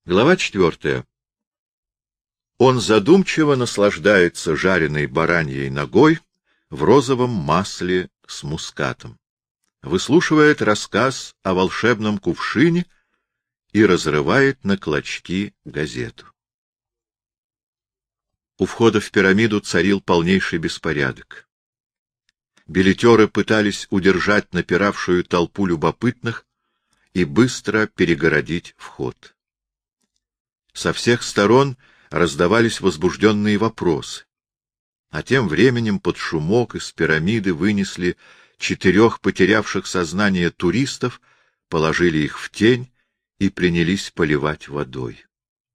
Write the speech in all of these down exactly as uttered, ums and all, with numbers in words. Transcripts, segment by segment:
Глава четвертая. Он задумчиво наслаждается жареной бараньей ногой в розовом масле с мускатом, выслушивает рассказ о волшебном кувшине и разрывает на клочки газету. У входа в пирамиду царил полнейший беспорядок. Билетеры пытались удержать напиравшую толпу любопытных и быстро перегородить вход. Со всех сторон раздавались возбужденные вопросы. А тем временем под шумок из пирамиды вынесли четырех потерявших сознание туристов, положили их в тень и принялись поливать водой.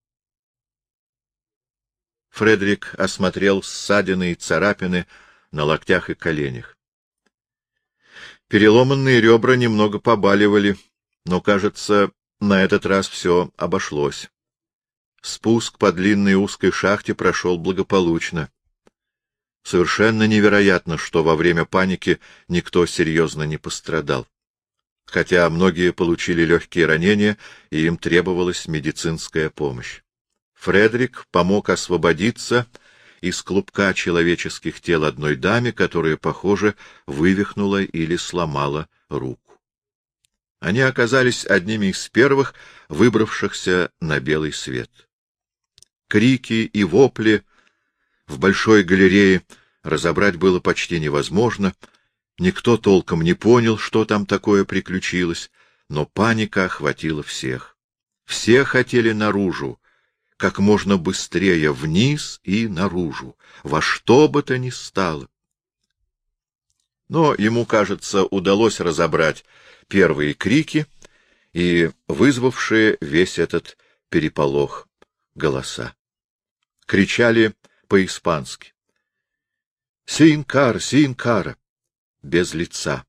Фредерик осмотрел ссадины и царапины на локтях и коленях. Переломанные ребра немного побаливали, но, кажется, на этот раз все обошлось. Спуск по длинной узкой шахте прошел благополучно. Совершенно невероятно, что во время паники никто серьезно не пострадал. Хотя многие получили легкие ранения, и им требовалась медицинская помощь. Фредерик помог освободиться из клубка человеческих тел одной даме, которая, похоже, вывихнула или сломала руку. Они оказались одними из первых, выбравшихся на белый свет. Крики и вопли в большой галерее разобрать было почти невозможно. Никто толком не понял, что там такое приключилось, но паника охватила всех. Все хотели наружу, как можно быстрее вниз и наружу, во что бы то ни стало. Но ему, кажется, удалось разобрать первые крики и вызвавшие весь этот переполох голоса. Кричали по-испански. «Син-кар, син-кара!» без лица.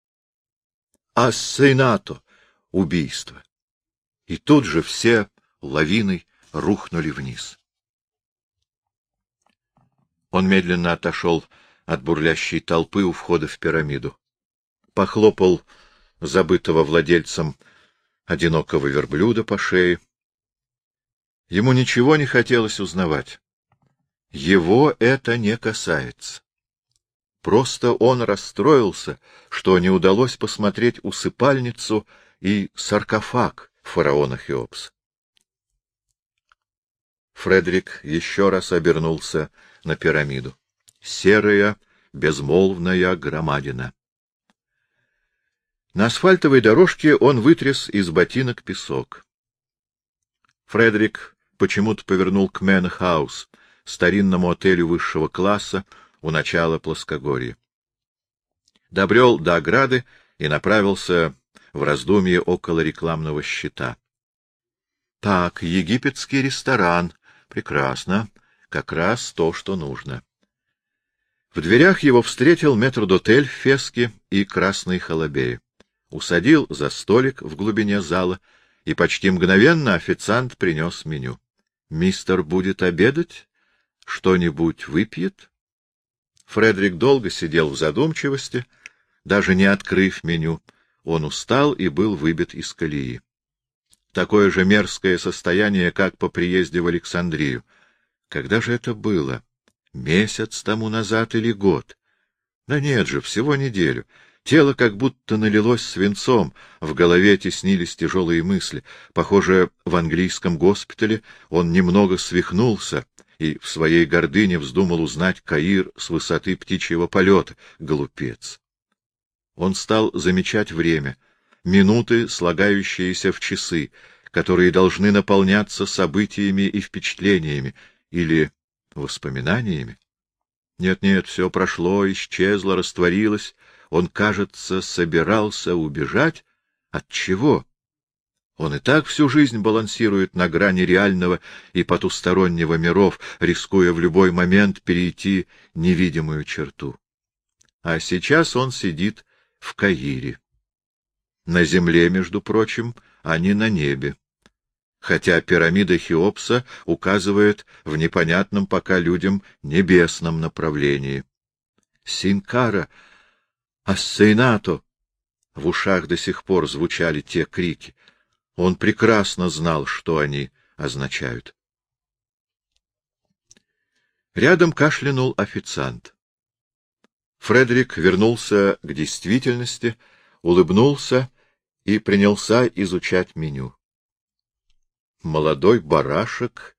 «Ассенато!» — убийство. И тут же все лавиной рухнули вниз. Он медленно отошел от бурлящей толпы у входа в пирамиду. Похлопал забытого владельцем одинокого верблюда по шее. Ему ничего не хотелось узнавать. Его это не касается. Просто он расстроился, что не удалось посмотреть усыпальницу и саркофаг фараона Хеопса. Фредерик еще раз обернулся на пирамиду. Серая, безмолвная громадина. На асфальтовой дорожке он вытряс из ботинок песок. Фредерик почему-то повернул к Мэн-хаус, старинному отелю высшего класса у начала плоскогорья. Добрел до ограды и направился в раздумье около рекламного щита. Так, египетский ресторан. Прекрасно. Как раз то, что нужно. В дверях его встретил метрдотель в феске и красной халабее. Усадил за столик в глубине зала, и почти мгновенно официант принес меню. «Мистер будет обедать? Что-нибудь выпьет?» Фредерик долго сидел в задумчивости, даже не открыв меню. Он устал и был выбит из колеи. Такое же мерзкое состояние, как по приезде в Александрию. Когда же это было? Месяц тому назад или год? Да нет же, всего неделю. Тело как будто налилось свинцом, в голове теснились тяжелые мысли. Похоже, в английском госпитале он немного свихнулся и в своей гордыне вздумал узнать Каир с высоты птичьего полета. Глупец! Он стал замечать время, минуты, слагающиеся в часы, которые должны наполняться событиями и впечатлениями или воспоминаниями. Нет-нет, все прошло, исчезло, растворилось. Он, кажется, собирался убежать. От чего? Он и так всю жизнь балансирует на грани реального и потустороннего миров, рискуя в любой момент перейти невидимую черту. А сейчас он сидит в Каире. На земле, между прочим, а не на небе. Хотя пирамида Хеопса указывает в непонятном пока людям небесном направлении. Синкара! Ассейнато! В ушах до сих пор звучали те крики. Он прекрасно знал, что они означают. Рядом кашлянул официант. Фредерик вернулся к действительности, улыбнулся и принялся изучать меню. Молодой барашек,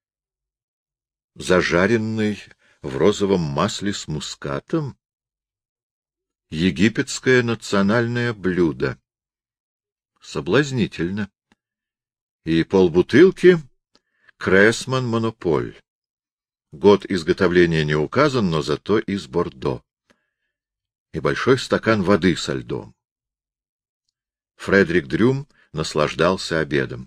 зажаренный в розовом масле с мускатом. Египетское национальное блюдо. Соблазнительно. И полбутылки Кресман Монополь. Год изготовления не указан, но зато из Бордо. И большой стакан воды со льдом. Фредерик Дрюм наслаждался обедом.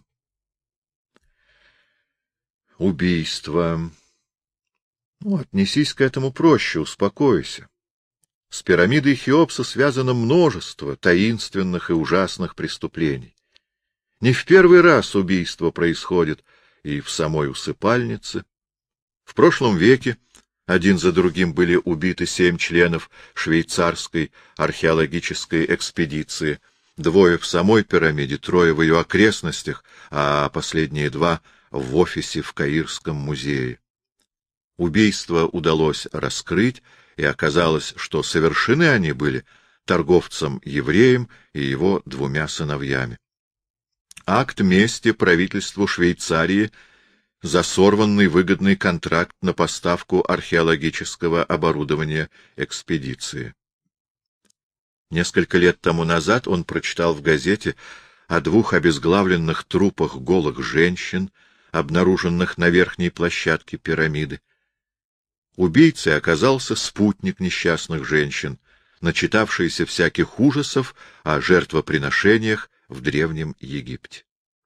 Убийство. Ну, отнесись к этому проще, успокойся. С пирамидой Хеопса связано множество таинственных и ужасных преступлений. Не в первый раз убийство происходит и в самой усыпальнице. В прошлом веке один за другим были убиты семь членов швейцарской археологической экспедиции, двое в самой пирамиде, трое в ее окрестностях, а последние два в офисе в Каирском музее. Убийство удалось раскрыть, и оказалось, что совершены они были торговцем-евреем и его двумя сыновьями. Акт мести правительству Швейцарии за сорванный выгодный контракт на поставку археологического оборудования экспедиции. Несколько лет тому назад он прочитал в газете о двух обезглавленных трупах голых женщин, обнаруженных на верхней площадке пирамиды. Убийцей оказался спутник несчастных женщин, начитавшийся всяких ужасов о жертвоприношениях в Древнем Египте.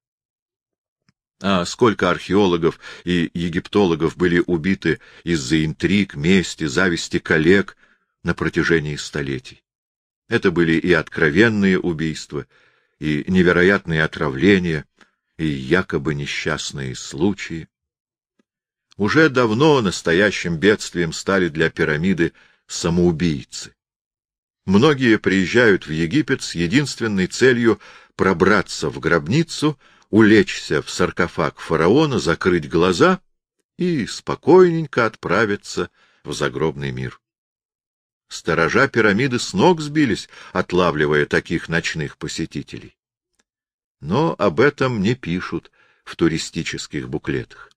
А сколько археологов и египтологов были убиты из-за интриг, мести, зависти коллег на протяжении столетий. Это были и откровенные убийства, и невероятные отравления, и якобы несчастные случаи. Уже давно настоящим бедствием стали для пирамиды самоубийцы. Многие приезжают в Египет с единственной целью пробраться в гробницу, улечься в саркофаг фараона, закрыть глаза и спокойненько отправиться в загробный мир. Сторожа пирамиды с ног сбились, отлавливая таких ночных посетителей. Но об этом не пишут в туристических буклетах.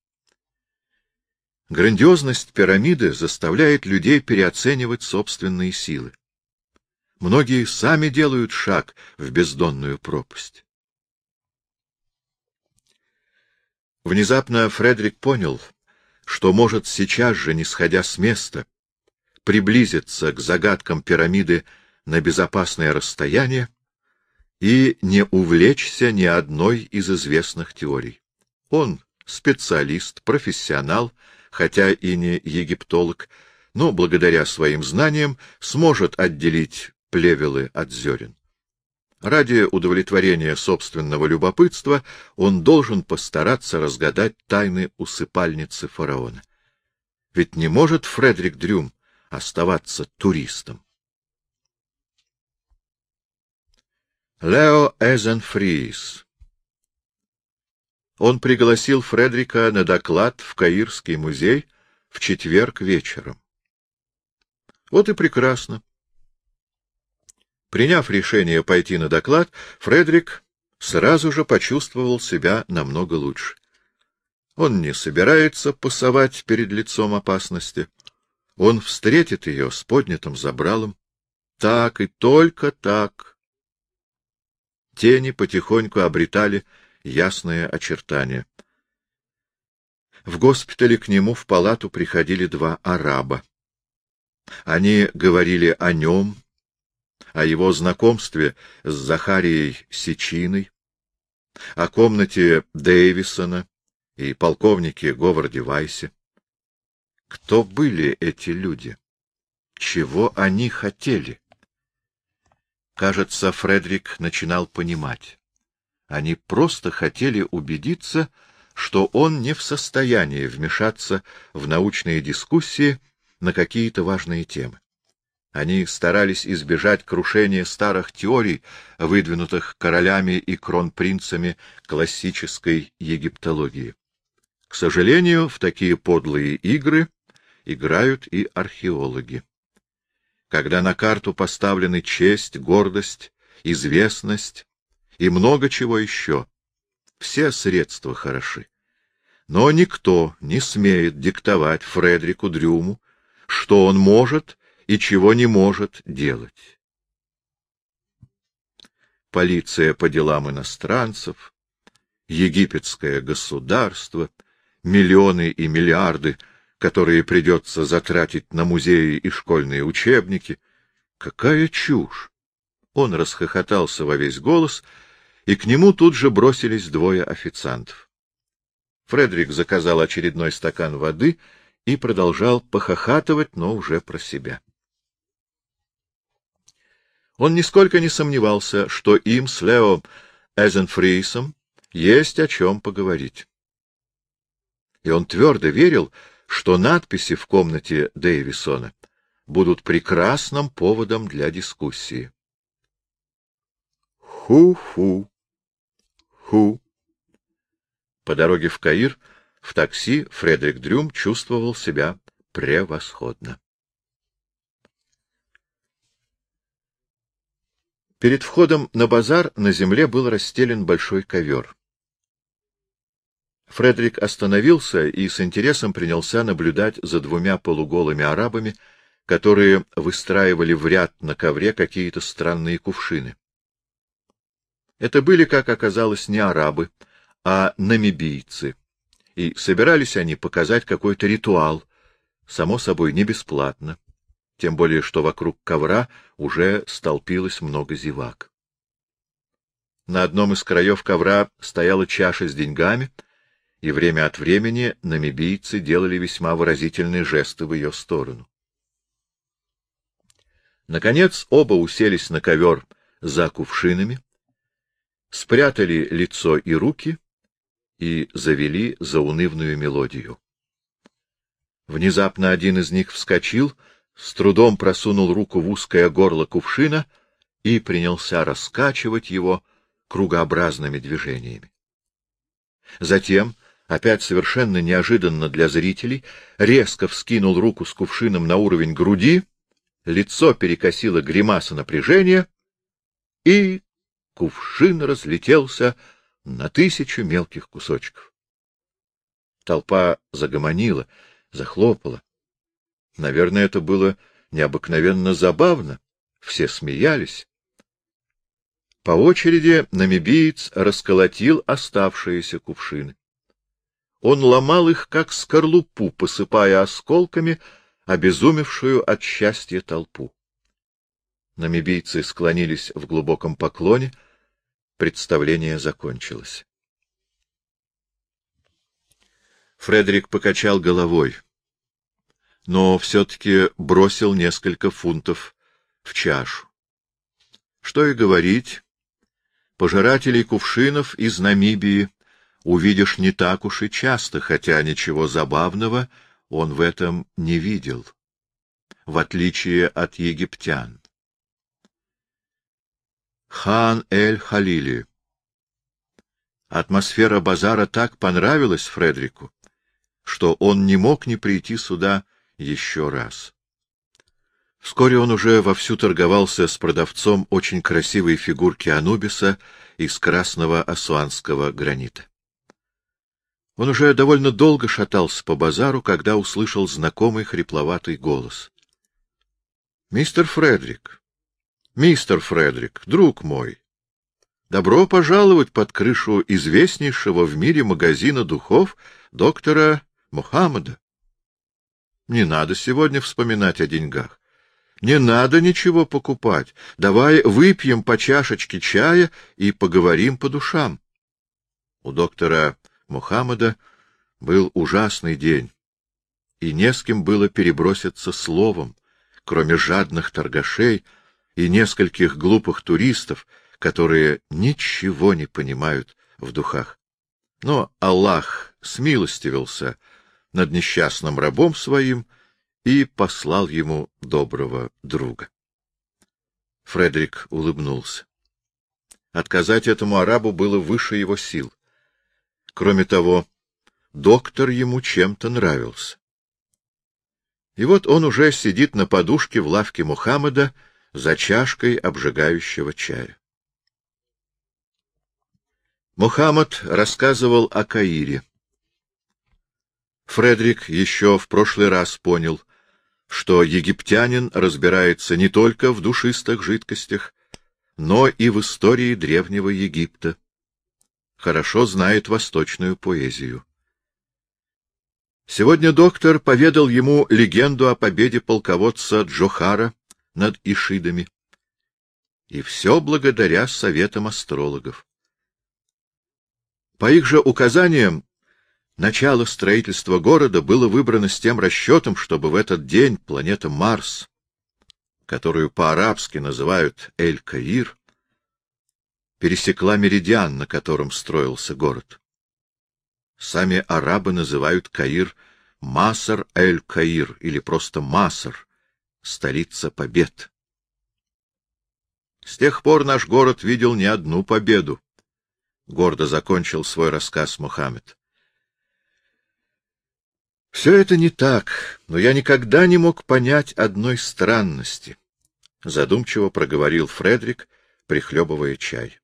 Грандиозность пирамиды заставляет людей переоценивать собственные силы. Многие сами делают шаг в бездонную пропасть. Внезапно Фредерик понял, что может сейчас же, не сходя с места, приблизиться к загадкам пирамиды на безопасное расстояние и не увлечься ни одной из известных теорий. Он специалист, профессионал, хотя и не египтолог, но благодаря своим знаниям сможет отделить плевелы от зерен. Ради удовлетворения собственного любопытства он должен постараться разгадать тайны усыпальницы фараона. Ведь не может Фредерик Дрюм оставаться туристом. Лео Эзенфриис. Он пригласил Фредерика на доклад в Каирский музей в четверг вечером. Вот и прекрасно. Приняв решение пойти на доклад, Фредерик сразу же почувствовал себя намного лучше. Он не собирается пасовать перед лицом опасности. Он встретит ее с поднятым забралом. Так и только так. Тени потихоньку обретали ясное очертание. В госпитале к нему в палату приходили два араба. Они говорили о нем, о его знакомстве с Захарией Сичиной, о комнате Дэвисона и полковнике Говарде Вайсе. Кто были эти люди? Чего они хотели? Кажется, Фредерик начинал понимать. Они просто хотели убедиться, что он не в состоянии вмешаться в научные дискуссии на какие-то важные темы. Они старались избежать крушения старых теорий, выдвинутых королями и кронпринцами классической египтологии. К сожалению, в такие подлые игры играют и археологи. Когда на карту поставлены честь, гордость, известность и много чего еще, все средства хороши. Но никто не смеет диктовать Фредерику Дрюму, что он может и чего не может делать. Полиция по делам иностранцев, египетское государство, миллионы и миллиарды, которые придется затратить на музеи и школьные учебники. Какая чушь! Он расхохотался во весь голос, и к нему тут же бросились двое официантов. Фредерик заказал очередной стакан воды и продолжал похохатывать, но уже про себя. Он нисколько не сомневался, что им с Лео Эзенфрисом есть о чем поговорить. И он твердо верил, что надписи в комнате Дэвисона будут прекрасным поводом для дискуссии. Ху-ху, ху. По дороге в Каир в такси Фредерик Дрюм чувствовал себя превосходно. Перед входом на базар на земле был расстелен большой ковер. Фредерик остановился и с интересом принялся наблюдать за двумя полуголыми арабами, которые выстраивали в ряд на ковре какие-то странные кувшины. Это были, как оказалось, не арабы, а намибийцы, и собирались они показать какой-то ритуал, само собой, не бесплатно, тем более что вокруг ковра уже столпилось много зевак. На одном из краев ковра стояла чаша с деньгами, и время от времени намибийцы делали весьма выразительные жесты в ее сторону. Наконец оба уселись на ковер за кувшинами, спрятали лицо и руки и завели заунывную мелодию. Внезапно один из них вскочил, с трудом просунул руку в узкое горло кувшина и принялся раскачивать его кругообразными движениями. Затем, опять совершенно неожиданно для зрителей, резко вскинул руку с кувшином на уровень груди, лицо перекосило гримаса напряжения, и кувшин разлетелся на тысячу мелких кусочков. Толпа загомонила, захлопала. Наверное, это было необыкновенно забавно. Все смеялись. По очереди намибиец расколотил оставшиеся кувшины. Он ломал их, как скорлупу, посыпая осколками обезумевшую от счастья толпу. Намибийцы склонились в глубоком поклоне. Представление закончилось. Фредерик покачал головой, но все-таки бросил несколько фунтов в чашу. Что и говорить, пожирателей кувшинов из Намибии увидишь не так уж и часто, хотя ничего забавного он в этом не видел, в отличие от египтян. Хан эль-Халили. Атмосфера базара так понравилась Фредерику, что он не мог не прийти сюда еще раз. Вскоре он уже вовсю торговался с продавцом очень красивой фигурки Анубиса из красного ассуанского гранита. Он уже довольно долго шатался по базару, когда услышал знакомый хрипловатый голос. — Мистер Фредерик, мистер Фредерик, друг мой, добро пожаловать под крышу известнейшего в мире магазина духов доктора Мухаммада. Не надо сегодня вспоминать о деньгах. Не надо ничего покупать. Давай выпьем по чашечке чая и поговорим по душам. У доктора Мухаммада был ужасный день, и не с кем было переброситься словом, кроме жадных торгашей и нескольких глупых туристов, которые ничего не понимают в духах. Но Аллах смилостивился над несчастным рабом своим и послал ему доброго друга. Фредерик улыбнулся. Отказать этому арабу было выше его сил. Кроме того, доктор ему чем-то нравился. И вот он уже сидит на подушке в лавке Мухаммада за чашкой обжигающего чая. Мухаммад рассказывал о Каире. Фредерик еще в прошлый раз понял, что египтянин разбирается не только в душистых жидкостях, но и в истории древнего Египта. Хорошо знает восточную поэзию. Сегодня доктор поведал ему легенду о победе полководца Джохара над ишидами. И все благодаря советам астрологов. По их же указаниям, начало строительства города было выбрано с тем расчетом, чтобы в этот день планета Марс, которую по-арабски называют Эль-Каир, пересекла меридиан, на котором строился город. Сами арабы называют Каир Маср-эль-Каир или просто Маср, столица побед. С тех пор наш город видел не одну победу, — гордо закончил свой рассказ Мухаммед. Все это не так, но я никогда не мог понять одной странности, — задумчиво проговорил Фредерик, прихлебывая чай.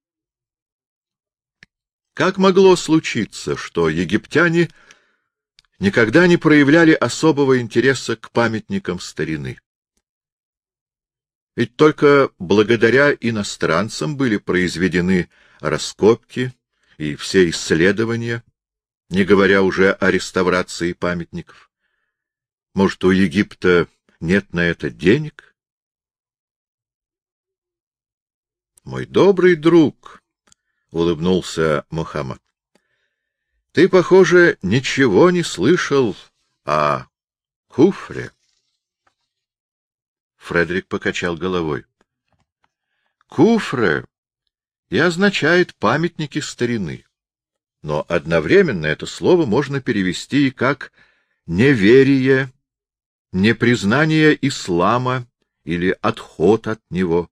Как могло случиться, что египтяне никогда не проявляли особого интереса к памятникам старины? Ведь только благодаря иностранцам были произведены раскопки и все исследования, не говоря уже о реставрации памятников. Может, у Египта нет на это денег? Мой добрый друг, — улыбнулся Мухаммад, — ты, похоже, ничего не слышал о Куфре. Фредерик покачал головой. Куфре и означает памятники старины, но одновременно это слово можно перевести и как неверие, непризнание ислама или отход от него.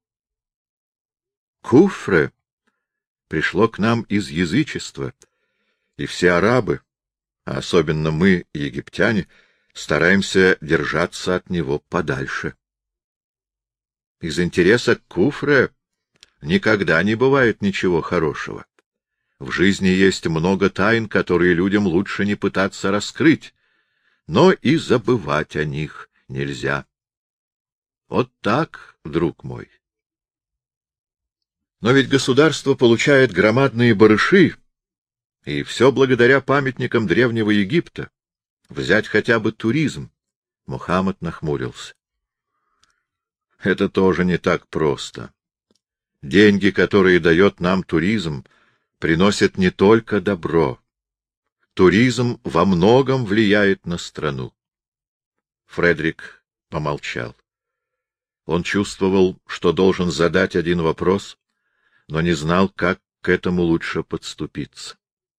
Куфре пришло к нам из язычества, и все арабы, а особенно мы, египтяне, стараемся держаться от него подальше. Из интереса к куфре никогда не бывает ничего хорошего. В жизни есть много тайн, которые людям лучше не пытаться раскрыть, но и забывать о них нельзя. Вот так, друг мой. Но ведь государство получает громадные барыши, и все благодаря памятникам древнего Египта. Взять хотя бы туризм. Мухаммад нахмурился. Это тоже не так просто. Деньги, которые дает нам туризм, приносят не только добро. Туризм во многом влияет на страну. Фредерик помолчал. Он чувствовал, что должен задать один вопрос, но не знал, как к этому лучше подступиться.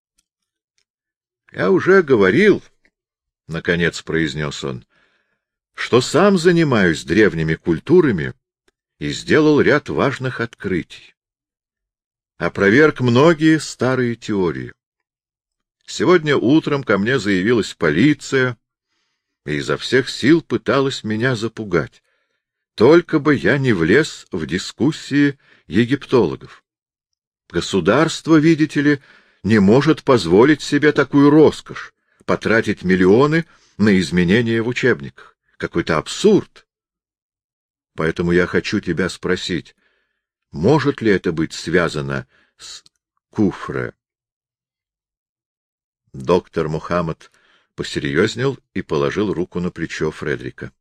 — Я уже говорил, — наконец произнес он, — что сам занимаюсь древними культурами и сделал ряд важных открытий. Опроверг многие старые теории. Сегодня утром ко мне заявилась полиция и изо всех сил пыталась меня запугать. Только бы я не влез в дискуссии египтологов. Государство, видите ли, не может позволить себе такую роскошь — потратить миллионы на изменения в учебниках. Какой-то абсурд. Поэтому я хочу тебя спросить, может ли это быть связано с куфре? Доктор Мухаммад посерьезнел и положил руку на плечо Фредерика.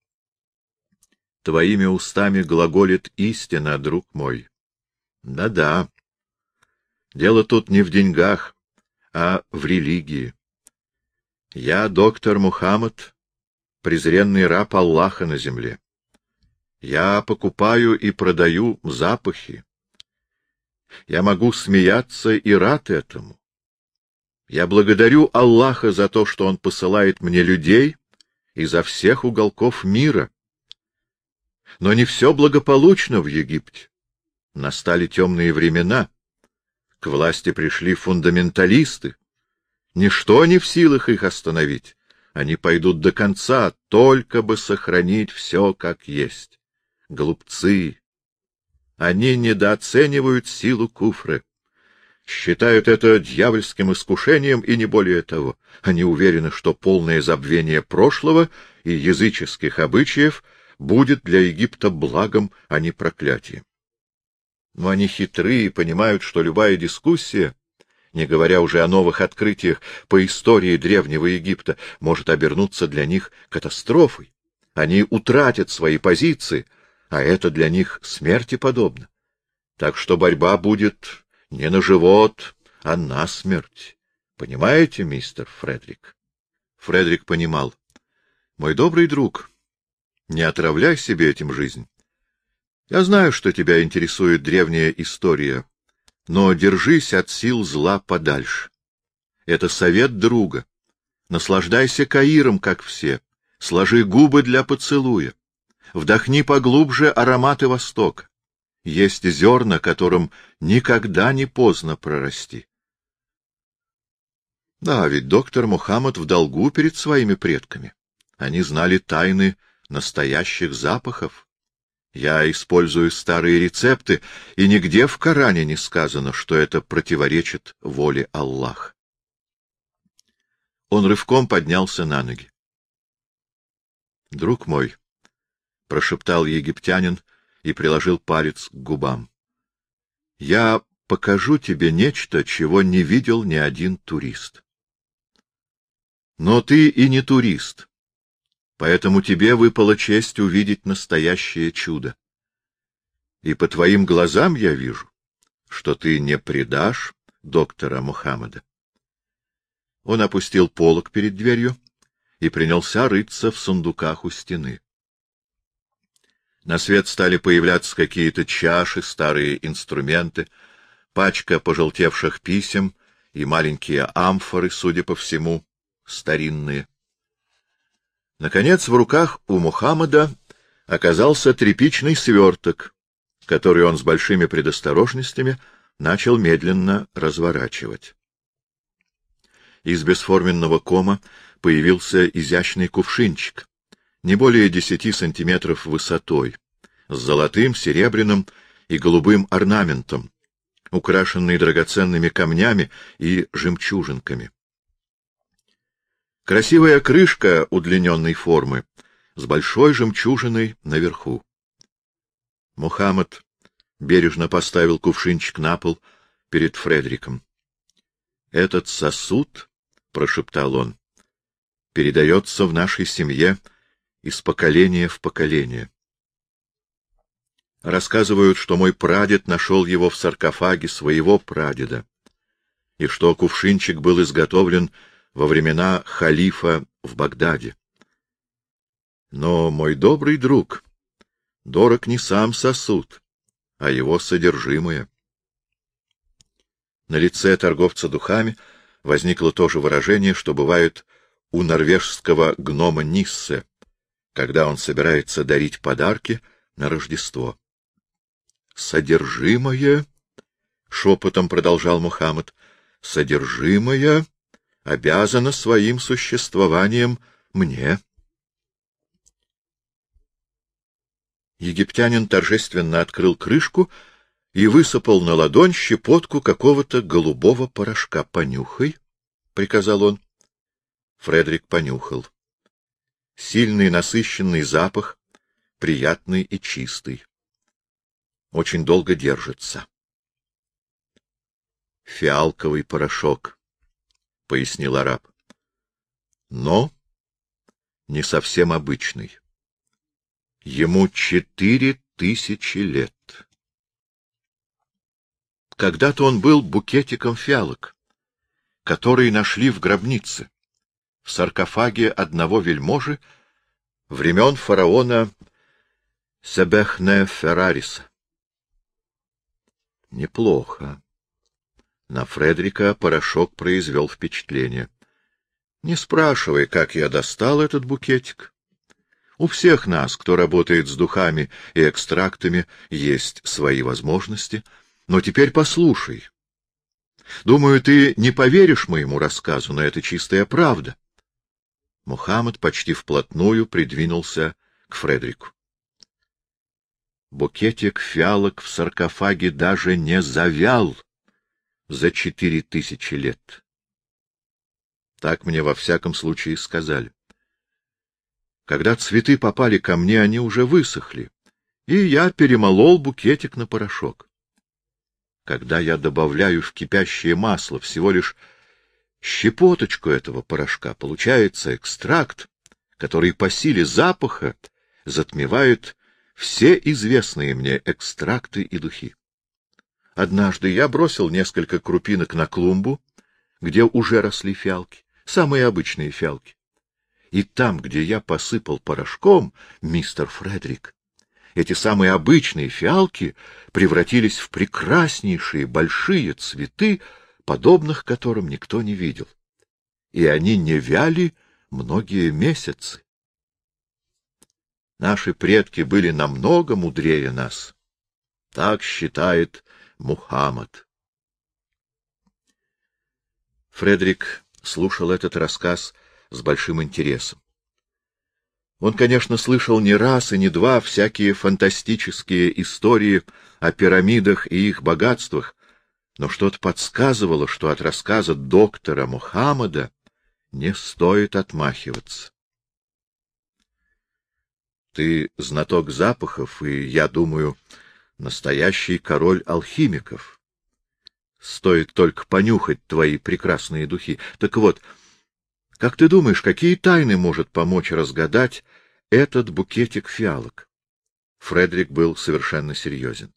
— Твоими устами глаголит истина, друг мой. Да-да. Дело тут не в деньгах, а в религии. Я, доктор Мухаммад, презренный раб Аллаха на земле. Я покупаю и продаю запахи. Я могу смеяться и рад этому. Я благодарю Аллаха за то, что Он посылает мне людей изо всех уголков мира. Но не все благополучно в Египте. Настали темные времена. К власти пришли фундаменталисты. Ничто не в силах их остановить. Они пойдут до конца, только бы сохранить все как есть. Глупцы! Они недооценивают силу куфры. Считают это дьявольским искушением и не более того. Они уверены, что полное забвение прошлого и языческих обычаев будет для Египта благом, а не проклятием. Но они хитры и понимают, что любая дискуссия, не говоря уже о новых открытиях по истории Древнего Египта, может обернуться для них катастрофой. Они утратят свои позиции, а это для них смерти подобно. Так что борьба будет не на живот, а на смерть. Понимаете, мистер Фредерик? Фредерик понимал. Мой добрый друг, не отравляй себе этим жизнь. Я знаю, что тебя интересует древняя история, но держись от сил зла подальше. Это совет друга. Наслаждайся Каиром, как все. Сложи губы для поцелуя. Вдохни поглубже ароматы Востока. Есть зерна, которым никогда не поздно прорасти. Да, ведь доктор Мухаммад в долгу перед своими предками. Они знали тайны настоящих запахов. Я использую старые рецепты, и нигде в Коране не сказано, что это противоречит воле Аллаха. Он рывком поднялся на ноги. — Друг мой, — прошептал египтянин и приложил палец к губам, — я покажу тебе нечто, чего не видел ни один турист. Но ты и не турист. Поэтому тебе выпала честь увидеть настоящее чудо. И по твоим глазам я вижу, что ты не предашь доктора Мухаммада. Он опустил полог перед дверью и принялся рыться в сундуках у стены. На свет стали появляться какие-то чаши, старые инструменты, пачка пожелтевших писем и маленькие амфоры, судя по всему, старинные. Наконец, в руках у Мухаммада оказался тряпичный сверток, который он с большими предосторожностями начал медленно разворачивать. Из бесформенного кома появился изящный кувшинчик, не более десяти сантиметров высотой, с золотым, серебряным и голубым орнаментом, украшенный драгоценными камнями и жемчужинками. Красивая крышка удлиненной формы с большой жемчужиной наверху. Мухаммад бережно поставил кувшинчик на пол перед Фредериком. — Этот сосуд, — прошептал он, — передается в нашей семье из поколения в поколение. Рассказывают, что мой прадед нашел его в саркофаге своего прадеда, и что кувшинчик был изготовлен во времена халифа в Багдаде. Но, мой добрый друг, дорог не сам сосуд, а его содержимое. На лице торговца духами возникло то же выражение, что бывает у норвежского гнома Ниссе, когда он собирается дарить подарки на Рождество. «Содержимое, — шепотом продолжал Мухаммад, — содержимое обязано своим существованием мне». Египтянин торжественно открыл крышку и высыпал на ладонь щепотку какого-то голубого порошка. — Понюхай, — приказал он. Фредерик понюхал. Сильный насыщенный запах, приятный и чистый. Очень долго держится. — Фиалковый порошок, — пояснил араб. — Но не совсем обычный. Ему четыре тысячи лет. Когда-то он был букетиком фиалок, которые нашли в гробнице, в саркофаге одного вельможи времен фараона Себехне-Феррариса. Неплохо. На Фредерика порошок произвел впечатление. Не спрашивай, как я достал этот букетик. У всех нас, кто работает с духами и экстрактами, есть свои возможности. Но теперь послушай. Думаю, ты не поверишь моему рассказу, но это чистая правда. Мухаммад почти вплотную придвинулся к Фредерику. Букетик фиалок в саркофаге даже не завял за четыре тысячи лет. Так мне во всяком случае сказали. Когда цветы попали ко мне, они уже высохли, и я перемолол букетик на порошок. Когда я добавляю в кипящее масло всего лишь щепоточку этого порошка, получается экстракт, который по силе запаха затмевает все известные мне экстракты и духи. Однажды я бросил несколько крупинок на клумбу, где уже росли фиалки, самые обычные фиалки. И там, где я посыпал порошком, мистер Фредерик, эти самые обычные фиалки превратились в прекраснейшие большие цветы, подобных которым никто не видел. И они не вяли многие месяцы. Наши предки были намного мудрее нас. Так считает Мухаммад. Фредерик слушал этот рассказ с большим интересом. Он, конечно, слышал не раз и не два всякие фантастические истории о пирамидах и их богатствах, но что-то подсказывало, что от рассказа доктора Мухаммада не стоит отмахиваться. Ты знаток запахов, и, я думаю, настоящий король алхимиков. Стоит только понюхать твои прекрасные духи. Так вот, как ты думаешь, какие тайны может помочь разгадать этот букетик фиалок? Фредерик был совершенно серьезен.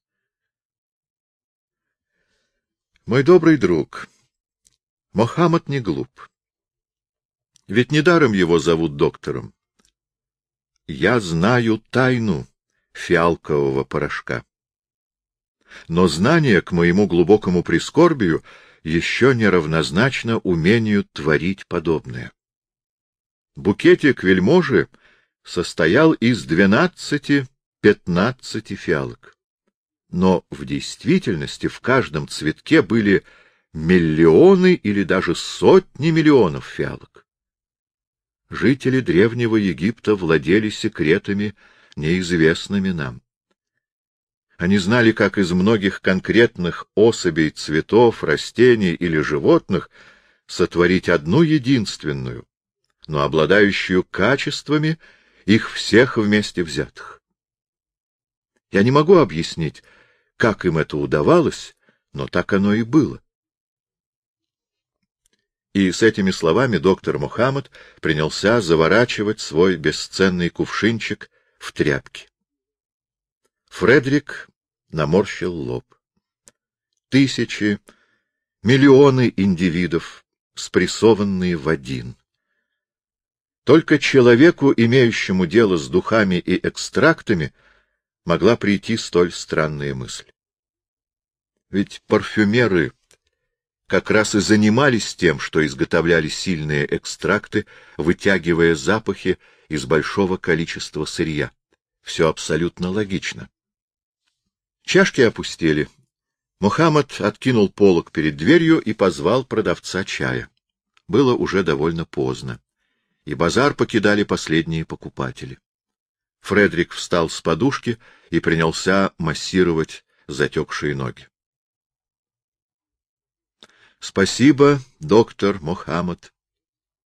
Мой добрый друг, Мухаммад не глуп. Ведь недаром его зовут доктором. Я знаю тайну фиалкового порошка. Но знание, к моему глубокому прискорбию, еще не равнозначно умению творить подобное. Букетик вельможи состоял из двенадцати-пятнадцати фиалок. Но в действительности в каждом цветке были миллионы или даже сотни миллионов фиалок. Жители древнего Египта владели секретами, неизвестными нам. Они знали, как из многих конкретных особей цветов, растений или животных сотворить одну единственную, но обладающую качествами их всех вместе взятых. Я не могу объяснить, как им это удавалось, но так оно и было. И с этими словами доктор Мухаммад принялся заворачивать свой бесценный кувшинчик в тряпки. Фредерик наморщил лоб. Тысячи, миллионы индивидов, спрессованные в один. Только человеку, имеющему дело с духами и экстрактами, могла прийти столь странная мысль. Ведь парфюмеры как раз и занимались тем, что изготовляли сильные экстракты, вытягивая запахи из большого количества сырья. Все абсолютно логично. Чашки опустели. Мухаммад откинул полог перед дверью и позвал продавца чая. Было уже довольно поздно, и базар покидали последние покупатели. Фредерик встал с подушки и принялся массировать затекшие ноги. — Спасибо, доктор Мухаммад.